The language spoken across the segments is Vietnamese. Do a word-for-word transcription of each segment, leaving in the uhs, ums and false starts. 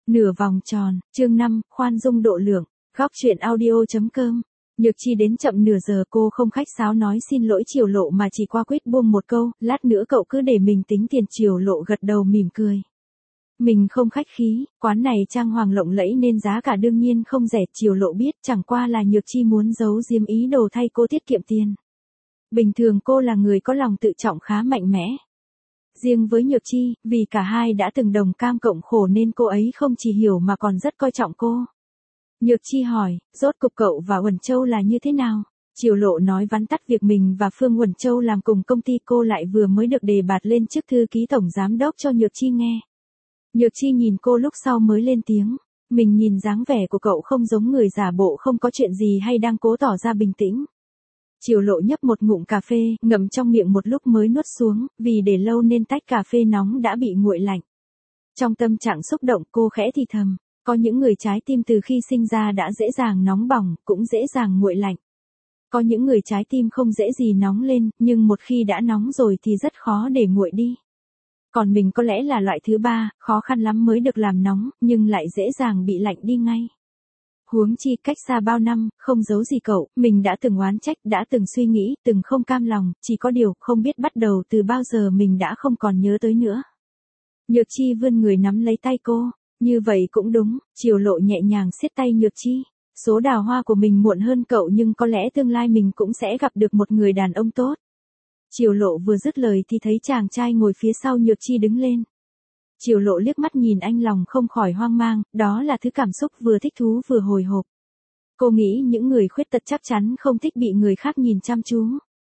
Nửa vòng tròn, chương năm, khoan dung độ lượng, góc truyện audio.com. Nhược Chi đến chậm nửa giờ, cô không khách sáo nói xin lỗi Triều Lộ mà chỉ qua quýt buông một câu, lát nữa cậu cứ để mình tính tiền. Triều Lộ gật đầu mỉm cười. Mình không khách khí, quán này trang hoàng lộng lẫy nên giá cả đương nhiên không rẻ. Triều Lộ biết chẳng qua là Nhược Chi muốn giấu giếm ý đồ thay cô tiết kiệm tiền. Bình thường cô là người có lòng tự trọng khá mạnh mẽ. Riêng với Nhược Chi, vì cả hai đã từng đồng cam cộng khổ nên cô ấy không chỉ hiểu mà còn rất coi trọng cô. Nhược Chi hỏi, rốt cục cậu và Uẩn Châu là như thế nào? Triều Lộ nói vắn tắt việc mình và Phương Uẩn Châu làm cùng công ty. Cô lại vừa mới được đề bạt lên chức thư ký tổng giám đốc cho Nhược Chi nghe. Nhược Chi nhìn cô lúc sau mới lên tiếng. Mình nhìn dáng vẻ của cậu không giống người giả bộ không có chuyện gì hay đang cố tỏ ra bình tĩnh. Triều Lộ nhấp một ngụm cà phê, ngậm trong miệng một lúc mới nuốt xuống, vì để lâu nên tách cà phê nóng đã bị nguội lạnh. Trong tâm trạng xúc động, cô khẽ thì thầm, có những người trái tim từ khi sinh ra đã dễ dàng nóng bỏng, cũng dễ dàng nguội lạnh. Có những người trái tim không dễ gì nóng lên, nhưng một khi đã nóng rồi thì rất khó để nguội đi. Còn mình có lẽ là loại thứ ba, khó khăn lắm mới được làm nóng, nhưng lại dễ dàng bị lạnh đi ngay. Huống chi cách xa bao năm, không giấu gì cậu, mình đã từng oán trách, đã từng suy nghĩ, từng không cam lòng, chỉ có điều không biết bắt đầu từ bao giờ mình đã không còn nhớ tới nữa. Nhược Chi vươn người nắm lấy tay cô, như vậy cũng đúng. Triều Lộ nhẹ nhàng siết tay Nhược Chi, số đào hoa của mình muộn hơn cậu nhưng có lẽ tương lai mình cũng sẽ gặp được một người đàn ông tốt. Triều Lộ vừa dứt lời thì thấy chàng trai ngồi phía sau Nhược Chi đứng lên. Triều Lộ liếc mắt nhìn anh lòng không khỏi hoang mang, đó là thứ cảm xúc vừa thích thú vừa hồi hộp. Cô nghĩ những người khuyết tật chắc chắn không thích bị người khác nhìn chăm chú.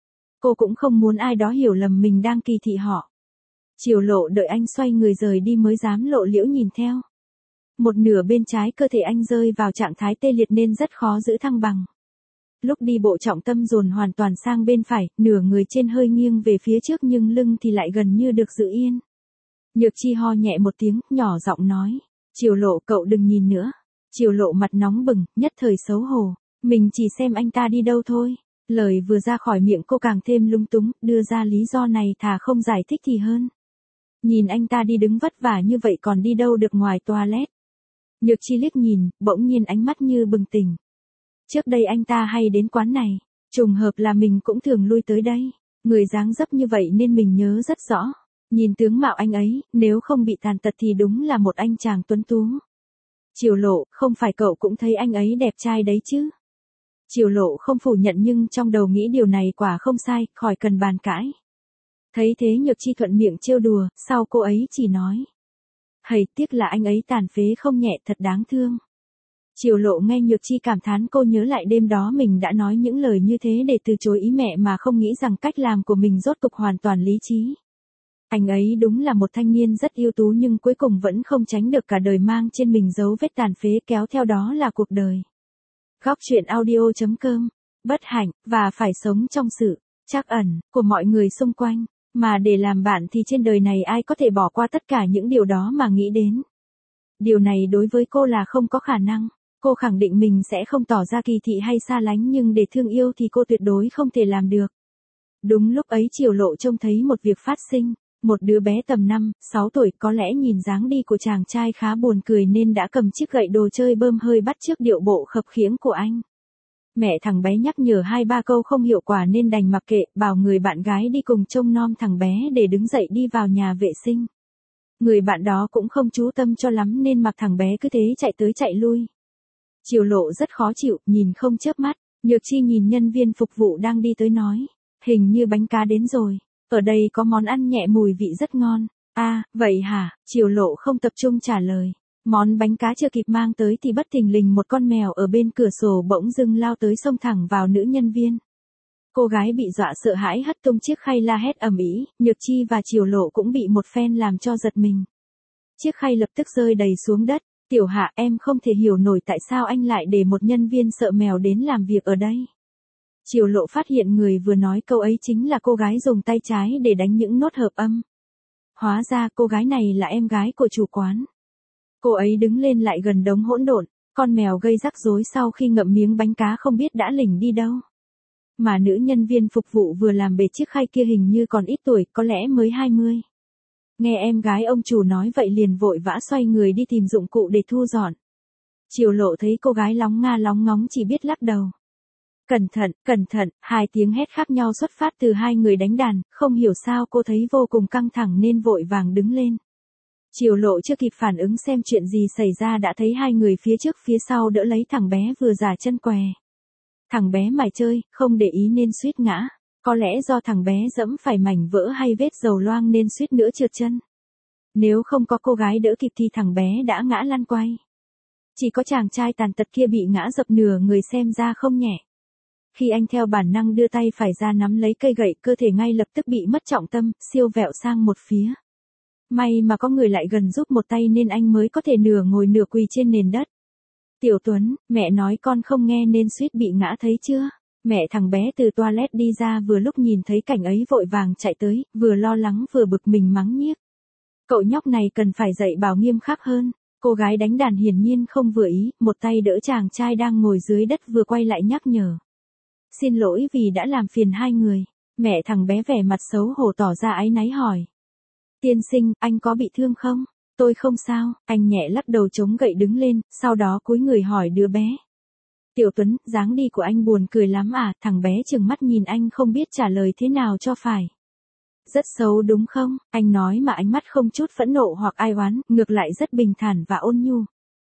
Cô cũng không muốn ai đó hiểu lầm mình đang kỳ thị họ. Triều Lộ đợi anh xoay người rời đi mới dám lộ liễu nhìn theo. Một nửa bên trái cơ thể anh rơi vào trạng thái tê liệt nên rất khó giữ thăng bằng. Lúc đi bộ trọng tâm dồn hoàn toàn sang bên phải, nửa người trên hơi nghiêng về phía trước nhưng lưng thì lại gần như được giữ yên. Nhược Chi ho nhẹ một tiếng, nhỏ giọng nói, Triều Lộ cậu đừng nhìn nữa. Triều Lộ mặt nóng bừng, nhất thời xấu hổ, mình chỉ xem anh ta đi đâu thôi. Lời vừa ra khỏi miệng cô càng thêm lung túng, đưa ra lý do này thà không giải thích thì hơn. Nhìn anh ta đi đứng vất vả như vậy còn đi đâu được ngoài toilet. Nhược Chi liếc nhìn, bỗng nhiên ánh mắt như bừng tỉnh. Trước đây anh ta hay đến quán này, trùng hợp là mình cũng thường lui tới đây. Người dáng dấp như vậy nên mình nhớ rất rõ. Nhìn tướng mạo anh ấy, nếu không bị tàn tật thì đúng là một anh chàng tuấn tú. Triều Lộ, không phải cậu cũng thấy anh ấy đẹp trai đấy chứ? Triều Lộ không phủ nhận nhưng trong đầu nghĩ điều này quả không sai, khỏi cần bàn cãi. Thấy thế Nhược Chi thuận miệng trêu đùa, sau cô ấy chỉ nói. Hầy, tiếc là anh ấy tàn phế không nhẹ, thật đáng thương. Triều Lộ nghe Nhược Chi cảm thán cô nhớ lại đêm đó mình đã nói những lời như thế để từ chối ý mẹ mà không nghĩ rằng cách làm của mình rốt cục hoàn toàn lý trí. Anh ấy đúng là một thanh niên rất ưu tú nhưng cuối cùng vẫn không tránh được cả đời mang trên mình dấu vết tàn phế kéo theo đó là cuộc đời. Góc truyện audio.com, bất hạnh, và phải sống trong sự trắc ẩn của mọi người xung quanh, mà để làm bạn thì trên đời này ai có thể bỏ qua tất cả những điều đó mà nghĩ đến. Điều này đối với cô là không có khả năng, cô khẳng định mình sẽ không tỏ ra kỳ thị hay xa lánh nhưng để thương yêu thì cô tuyệt đối không thể làm được. Đúng lúc ấy Triều Lộ trông thấy một việc phát sinh. Một đứa bé tầm năm, sáu tuổi có lẽ nhìn dáng đi của chàng trai khá buồn cười nên đã cầm chiếc gậy đồ chơi bơm hơi bắt chước điệu bộ khập khiễng của anh. Mẹ thằng bé nhắc nhở hai ba câu không hiệu quả nên đành mặc kệ, bảo người bạn gái đi cùng trông nom thằng bé để đứng dậy đi vào nhà vệ sinh. Người bạn đó cũng không chú tâm cho lắm nên mặc thằng bé cứ thế chạy tới chạy lui. Triều Lộ rất khó chịu, nhìn không chớp mắt. Nhược Chi nhìn nhân viên phục vụ đang đi tới nói, hình như bánh cá đến rồi. Ở đây có món ăn nhẹ mùi vị rất ngon. À, vậy hả? Triều Lộ không tập trung trả lời. Món bánh cá chưa kịp mang tới thì bất thình lình một con mèo ở bên cửa sổ bỗng dưng lao tới xông thẳng vào nữ nhân viên. Cô gái bị dọa sợ hãi hất tung chiếc khay la hét ầm ĩ, Nhược Chi và Triều Lộ cũng bị một phen làm cho giật mình. Chiếc khay lập tức rơi đầy xuống đất. Tiểu Hạ, em không thể hiểu nổi tại sao anh lại để một nhân viên sợ mèo đến làm việc ở đây. Triều Lộ phát hiện người vừa nói câu ấy chính là cô gái dùng tay trái để đánh những nốt hợp âm. Hóa ra cô gái này là em gái của chủ quán. Cô ấy đứng lên lại gần đống hỗn độn, con mèo gây rắc rối sau khi ngậm miếng bánh cá không biết đã lỉnh đi đâu. Mà nữ nhân viên phục vụ vừa làm bể chiếc khay kia hình như còn ít tuổi, có lẽ mới hai mươi. Nghe em gái ông chủ nói vậy liền vội vã xoay người đi tìm dụng cụ để thu dọn. Triều Lộ thấy cô gái lóng nga lóng ngóng chỉ biết lắc đầu. Cẩn thận, cẩn thận, hai tiếng hét khác nhau xuất phát từ hai người đánh đàn, không hiểu sao cô thấy vô cùng căng thẳng nên vội vàng đứng lên. Triều Lộ chưa kịp phản ứng xem chuyện gì xảy ra đã thấy hai người phía trước phía sau đỡ lấy thằng bé vừa già chân què. Thằng bé mải chơi, không để ý nên suýt ngã. Có lẽ do thằng bé dẫm phải mảnh vỡ hay vết dầu loang nên suýt nữa trượt chân. Nếu không có cô gái đỡ kịp thì thằng bé đã ngã lăn quay. Chỉ có chàng trai tàn tật kia bị ngã dập nửa người xem ra không nhẹ. Khi anh theo bản năng đưa tay phải ra nắm lấy cây gậy, cơ thể ngay lập tức bị mất trọng tâm, siêu vẹo sang một phía. May mà có người lại gần giúp một tay nên anh mới có thể nửa ngồi nửa quỳ trên nền đất. Tiểu Tuấn, mẹ nói con không nghe nên suýt bị ngã thấy chưa? Mẹ thằng bé từ toilet đi ra vừa lúc nhìn thấy cảnh ấy vội vàng chạy tới, vừa lo lắng vừa bực mình mắng nhiếc. Cậu nhóc này cần phải dạy bảo nghiêm khắc hơn. Cô gái đánh đàn hiển nhiên không vừa ý, một tay đỡ chàng trai đang ngồi dưới đất vừa quay lại nhắc nhở. Xin lỗi vì đã làm phiền hai người. Mẹ thằng bé vẻ mặt xấu hổ tỏ ra áy náy hỏi. Tiên sinh, anh có bị thương không? Tôi không sao, anh nhẹ lắc đầu chống gậy đứng lên, sau đó cúi người hỏi đứa bé. Tiểu Tuấn, dáng đi của anh buồn cười lắm à? Thằng bé trừng mắt nhìn anh không biết trả lời thế nào cho phải. Rất xấu đúng không? Anh nói mà ánh mắt không chút phẫn nộ hoặc ai oán, ngược lại rất bình thản và ôn nhu.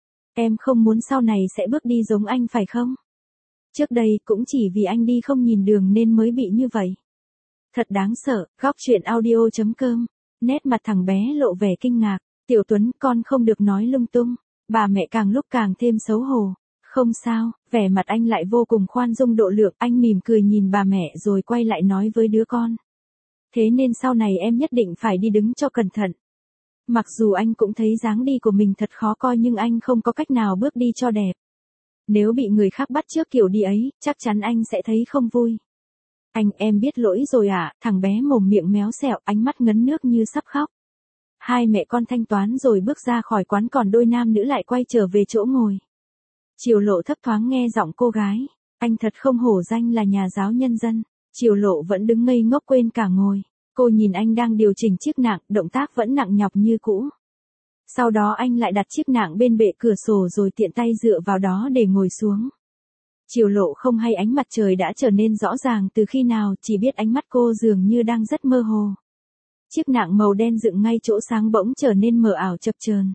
Em không muốn sau này sẽ bước đi giống anh phải không? Trước đây cũng chỉ vì anh đi không nhìn đường nên mới bị như vậy. Thật đáng sợ. Góc truyện audio chấm com. Nét mặt thằng bé lộ vẻ kinh ngạc. Tiểu Tuấn, con không được nói lung tung. Bà mẹ càng lúc càng thêm xấu hổ. Không sao, vẻ mặt anh lại vô cùng khoan dung độ lượng, anh mỉm cười nhìn bà mẹ rồi quay lại nói với đứa con. Thế nên sau này em nhất định phải đi đứng cho cẩn thận. Mặc dù anh cũng thấy dáng đi của mình thật khó coi nhưng anh không có cách nào bước đi cho đẹp. Nếu bị người khác bắt chước kiểu đi ấy, chắc chắn anh sẽ thấy không vui. Anh, em biết lỗi rồi à? Thằng bé mồm miệng méo xẹo, ánh mắt ngấn nước như sắp khóc. Hai mẹ con thanh toán rồi bước ra khỏi quán, còn đôi nam nữ lại quay trở về chỗ ngồi. Triều Lộ thấp thoáng nghe giọng cô gái. Anh thật không hổ danh là nhà giáo nhân dân. Triều Lộ vẫn đứng ngây ngốc quên cả ngồi. Cô nhìn anh đang điều chỉnh chiếc nạng, động tác vẫn nặng nhọc như cũ. Sau đó anh lại đặt chiếc nạng bên bệ cửa sổ rồi tiện tay dựa vào đó để ngồi xuống. Triều Lộ không hay ánh mặt trời đã trở nên rõ ràng từ khi nào, chỉ biết ánh mắt cô dường như đang rất mơ hồ. Chiếc nạng màu đen dựng ngay chỗ sáng bỗng trở nên mờ ảo chập chờn.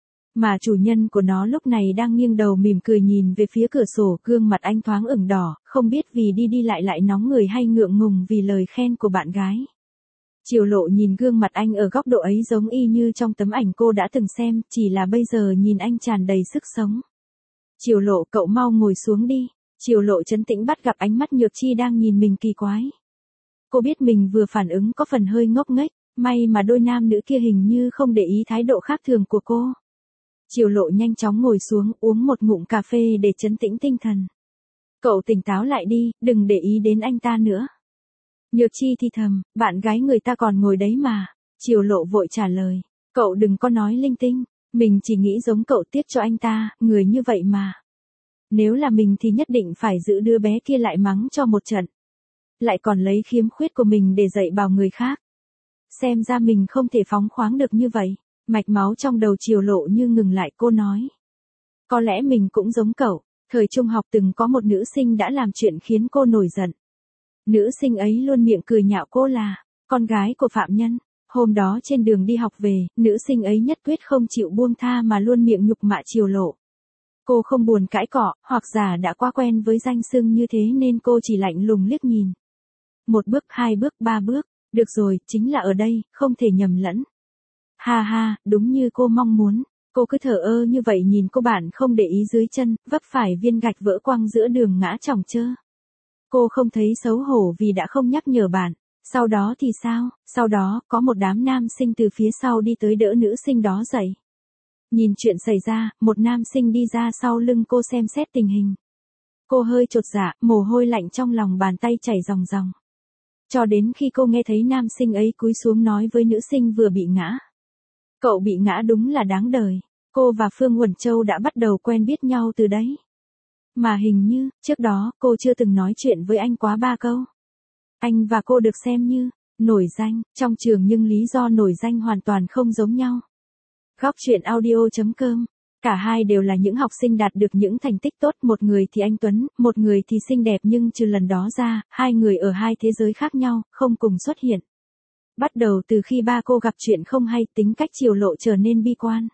Mà chủ nhân của nó lúc này đang nghiêng đầu mỉm cười nhìn về phía cửa sổ, gương mặt anh thoáng ửng đỏ, không biết vì đi đi lại lại nóng người hay ngượng ngùng vì lời khen của bạn gái. Triều Lộ nhìn gương mặt anh ở góc độ ấy giống y như trong tấm ảnh cô đã từng xem, chỉ là bây giờ nhìn anh tràn đầy sức sống. Triều Lộ, cậu mau ngồi xuống đi. Triều Lộ trấn tĩnh bắt gặp ánh mắt Nhược Chi đang nhìn mình kỳ quái. Cô biết mình vừa phản ứng có phần hơi ngốc nghếch, may mà đôi nam nữ kia hình như không để ý thái độ khác thường của cô. Triều Lộ nhanh chóng ngồi xuống, uống một ngụm cà phê để trấn tĩnh tinh thần. Cậu tỉnh táo lại đi, đừng để ý đến anh ta nữa. Nhược Chi thì thầm, bạn gái người ta còn ngồi đấy mà. Triều Lộ vội trả lời, cậu đừng có nói linh tinh, mình chỉ nghĩ giống cậu tiếc cho anh ta, người như vậy mà. Nếu là mình thì nhất định phải giữ đứa bé kia lại mắng cho một trận. Lại còn lấy khiếm khuyết của mình để dạy bảo người khác. Xem ra mình không thể phóng khoáng được như vậy. Mạch máu trong đầu Triều Lộ như ngừng lại, cô nói. Có lẽ mình cũng giống cậu, thời trung học từng có một nữ sinh đã làm chuyện khiến cô nổi giận. Nữ sinh ấy luôn miệng cười nhạo cô là con gái của phạm nhân. Hôm đó trên đường đi học về, nữ sinh ấy nhất quyết không chịu buông tha mà luôn miệng nhục mạ Triều Lộ. Cô không buồn cãi cọ, hoặc giả đã quá quen với danh xưng như thế nên cô chỉ lạnh lùng liếc nhìn. Một bước, hai bước, ba bước, được rồi, chính là ở đây, không thể nhầm lẫn. Ha ha, đúng như cô mong muốn. Cô cứ thờ ơ như vậy nhìn cô bạn không để ý dưới chân, vấp phải viên gạch vỡ quăng giữa đường ngã chỏng chơ. Cô không thấy xấu hổ vì đã không nhắc nhở bạn. Sau đó thì sao? Sau đó, có một đám nam sinh từ phía sau đi tới đỡ nữ sinh đó dậy. Nhìn chuyện xảy ra, một nam sinh đi ra sau lưng cô xem xét tình hình. Cô hơi chột dạ, mồ hôi lạnh trong lòng bàn tay chảy ròng ròng. Cho đến khi cô nghe thấy nam sinh ấy cúi xuống nói với nữ sinh vừa bị ngã. Cậu bị ngã đúng là đáng đời. Cô và Phương Huẩn Châu đã bắt đầu quen biết nhau từ đấy. Mà hình như, trước đó, cô chưa từng nói chuyện với anh quá ba câu. Anh và cô được xem như Nổi danh, trong trường nhưng lý do nổi danh hoàn toàn không giống nhau. Góc chuyện audio.com. Cả hai đều là những học sinh đạt được những thành tích tốt, một người thì anh Tuấn, một người thì xinh đẹp, nhưng trừ lần đó ra, hai người ở hai thế giới khác nhau, không cùng xuất hiện. Bắt đầu từ khi ba cô gặp chuyện không hay, tính cách Triều Lộ trở nên bi quan.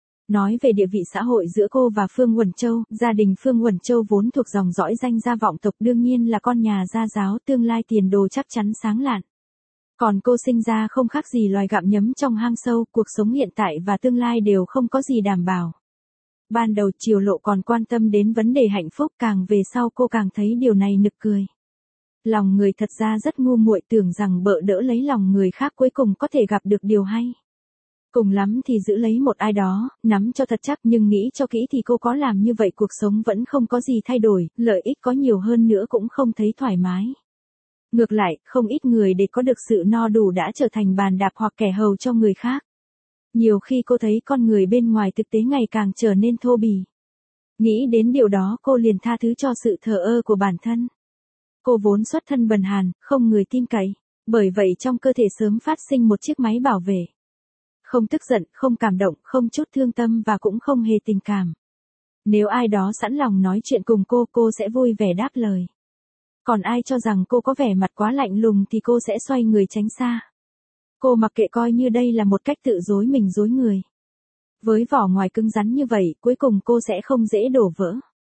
Nói về địa vị xã hội giữa cô và Phương Uẩn Châu, gia đình Phương Uẩn Châu vốn thuộc dòng dõi danh gia vọng tộc, đương nhiên là con nhà gia giáo, tương lai tiền đồ chắc chắn sáng lạn. Còn cô sinh ra không khác gì loài gặm nhấm trong hang sâu, cuộc sống hiện tại và tương lai đều không có gì đảm bảo. Ban đầu Triều Lộ còn quan tâm đến vấn đề hạnh phúc, càng về sau cô càng thấy điều này nực cười. Lòng người thật ra rất ngu muội, tưởng rằng bợ đỡ lấy lòng người khác cuối cùng có thể gặp được điều hay. Cùng lắm thì giữ lấy một ai đó, nắm cho thật chắc, nhưng nghĩ cho kỹ thì cô có làm như vậy cuộc sống vẫn không có gì thay đổi, lợi ích có nhiều hơn nữa cũng không thấy thoải mái. Ngược lại, không ít người để có được sự no đủ đã trở thành bàn đạp hoặc kẻ hầu cho người khác. Nhiều khi cô thấy con người bên ngoài thực tế ngày càng trở nên thô bỉ. Nghĩ đến điều đó cô liền tha thứ cho sự thờ ơ của bản thân. Cô vốn xuất thân bần hàn, không người tin cậy, bởi vậy trong cơ thể sớm phát sinh một chiếc máy bảo vệ. Không tức giận, không cảm động, không chút thương tâm và cũng không hề tình cảm. Nếu ai đó sẵn lòng nói chuyện cùng cô, cô sẽ vui vẻ đáp lời. Còn ai cho rằng cô có vẻ mặt quá lạnh lùng thì cô sẽ xoay người tránh xa. Cô mặc kệ, coi như đây là một cách tự dối mình dối người. Với vỏ ngoài cứng rắn như vậy, cuối cùng cô sẽ không dễ đổ vỡ.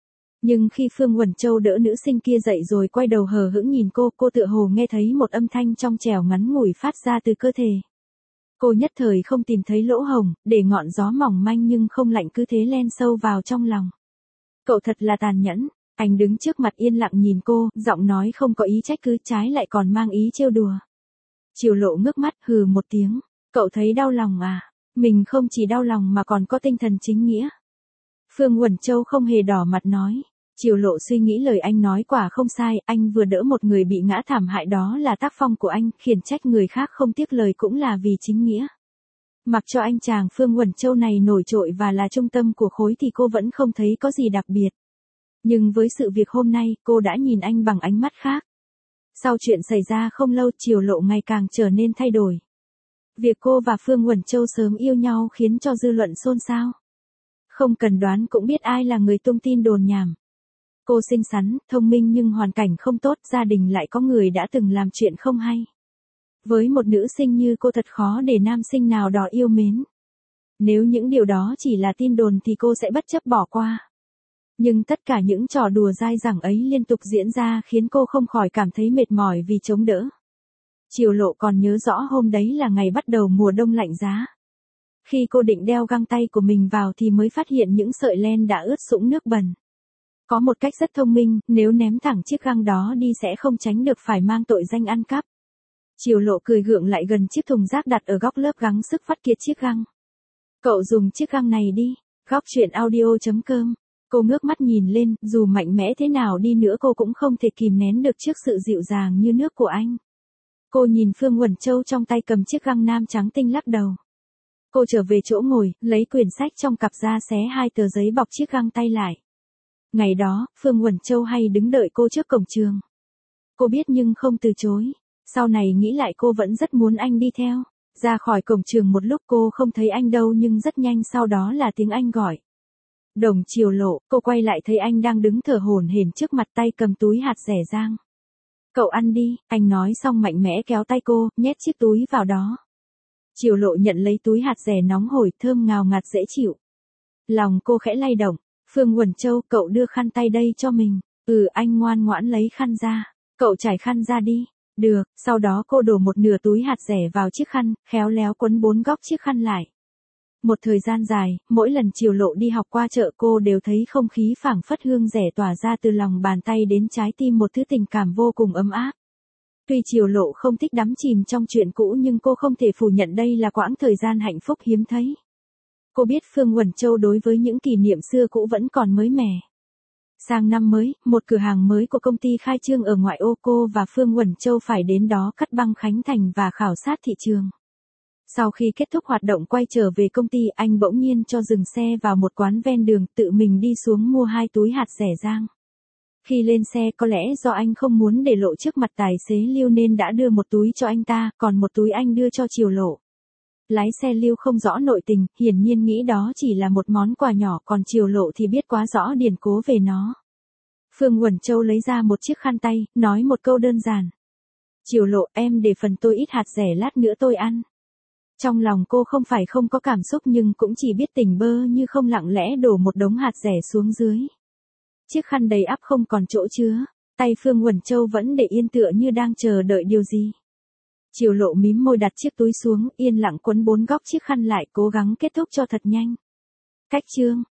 Nhưng khi Phương Uẩn Châu đỡ nữ sinh kia dậy rồi quay đầu hờ hững nhìn cô, cô tựa hồ nghe thấy một âm thanh trong trẻo ngắn ngủi phát ra từ cơ thể. Cô nhất thời không tìm thấy lỗ hổng, để ngọn gió mỏng manh nhưng không lạnh cứ thế len sâu vào trong lòng. Cậu thật là tàn nhẫn. Anh đứng trước mặt yên lặng nhìn cô, giọng nói không có ý trách cứ, trái lại còn mang ý trêu đùa. Triều Lộ ngước mắt hừ một tiếng. Cậu thấy đau lòng à? Mình không chỉ đau lòng mà còn có tinh thần chính nghĩa. Phương Uẩn Châu không hề đỏ mặt nói. Triều Lộ suy nghĩ lời anh nói quả không sai, anh vừa đỡ một người bị ngã thảm hại, đó là tác phong của anh, khiển trách người khác không tiếc lời cũng là vì chính nghĩa. Mặc cho anh chàng Phương Uẩn Châu này nổi trội và là trung tâm của khối thì cô vẫn không thấy có gì đặc biệt. Nhưng với sự việc hôm nay, cô đã nhìn anh bằng ánh mắt khác. Sau chuyện xảy ra không lâu, Triều Lộ ngày càng trở nên thay đổi. Việc cô và Phương Uẩn Châu sớm yêu nhau khiến cho dư luận xôn xao. Không cần đoán cũng biết ai là người tung tin đồn nhảm. Cô xinh xắn, thông minh nhưng hoàn cảnh không tốt, gia đình lại có người đã từng làm chuyện không hay. Với một nữ sinh như cô thật khó để nam sinh nào đó yêu mến. Nếu những điều đó chỉ là tin đồn thì cô sẽ bất chấp bỏ qua. Nhưng tất cả những trò đùa dai dẳng ấy liên tục diễn ra khiến cô không khỏi cảm thấy mệt mỏi vì chống đỡ. Triều Lộ còn nhớ rõ hôm đấy là ngày bắt đầu mùa đông lạnh giá. Khi cô định đeo găng tay của mình vào thì mới phát hiện những sợi len đã ướt sũng nước bẩn. Có một cách rất thông minh, nếu ném thẳng chiếc găng đó đi sẽ không tránh được phải mang tội danh ăn cắp. Triều Lộ cười gượng lại gần chiếc thùng rác đặt ở góc lớp, gắng sức vắt kiệt chiếc găng. Cậu dùng chiếc găng này đi. Góc chuyện audio.com. Cô ngước mắt nhìn lên, dù mạnh mẽ thế nào đi nữa cô cũng không thể kìm nén được trước sự dịu dàng như nước của anh. Cô nhìn Phương Uẩn Châu trong tay cầm chiếc găng nam trắng tinh lắc đầu. Cô trở về chỗ ngồi, lấy quyển sách trong cặp ra xé hai tờ giấy bọc chiếc găng tay lại. Ngày đó, Phương Uẩn Châu hay đứng đợi cô trước cổng trường. Cô biết nhưng không từ chối. Sau này nghĩ lại cô vẫn rất muốn anh đi theo. Ra khỏi cổng trường một lúc cô không thấy anh đâu, nhưng rất nhanh sau đó là tiếng anh gọi. Đồng Triều Lộ, cô quay lại thấy anh đang đứng thở hổn hển trước mặt, tay cầm túi hạt dẻ rang. Cậu ăn đi, anh nói xong mạnh mẽ kéo tay cô, nhét chiếc túi vào đó. Triều Lộ nhận lấy túi hạt dẻ nóng hổi, thơm ngào ngạt dễ chịu. Lòng cô khẽ lay động. Phương Uẩn Châu, cậu đưa khăn tay đây cho mình. Ừ, anh ngoan ngoãn lấy khăn ra. Cậu trải khăn ra đi. Được, sau đó cô đổ một nửa túi hạt dẻ vào chiếc khăn, khéo léo quấn bốn góc chiếc khăn lại. Một thời gian dài, mỗi lần Triều Lộ đi học qua chợ cô đều thấy không khí phảng phất hương rẻ tỏa ra từ lòng bàn tay đến trái tim, một thứ tình cảm vô cùng ấm áp. Tuy Triều Lộ không thích đắm chìm trong chuyện cũ nhưng cô không thể phủ nhận đây là quãng thời gian hạnh phúc hiếm thấy. Cô biết Phương Uẩn Châu đối với những kỷ niệm xưa cũ vẫn còn mới mẻ. Sang năm mới, một cửa hàng mới của công ty khai trương ở ngoại ô, cô và Phương Uẩn Châu phải đến đó cắt băng khánh thành và khảo sát thị trường. Sau khi kết thúc hoạt động quay trở về công ty, anh bỗng nhiên cho dừng xe vào một quán ven đường, tự mình đi xuống mua hai túi hạt dẻ rang. Khi lên xe có lẽ do anh không muốn để lộ trước mặt tài xế Lưu nên đã đưa một túi cho anh ta, còn một túi anh đưa cho Triều Lộ. Lái xe Lưu không rõ nội tình, hiển nhiên nghĩ đó chỉ là một món quà nhỏ, còn Triều Lộ thì biết quá rõ điển cố về nó. Phương Uẩn Châu lấy ra một chiếc khăn tay, nói một câu đơn giản. Triều Lộ, em để phần tôi ít hạt rẻ lát nữa tôi ăn. Trong lòng cô không phải không có cảm xúc nhưng cũng chỉ biết tỉnh bơ như không lặng lẽ đổ một đống hạt rẻ xuống dưới. Chiếc khăn đầy ắp không còn chỗ chứa, tay Phương Uẩn Châu vẫn để yên tựa như đang chờ đợi điều gì. Triều Lộ mím môi đặt chiếc túi xuống, yên lặng quấn bốn góc chiếc khăn lại, cố gắng kết thúc cho thật nhanh. Cách chương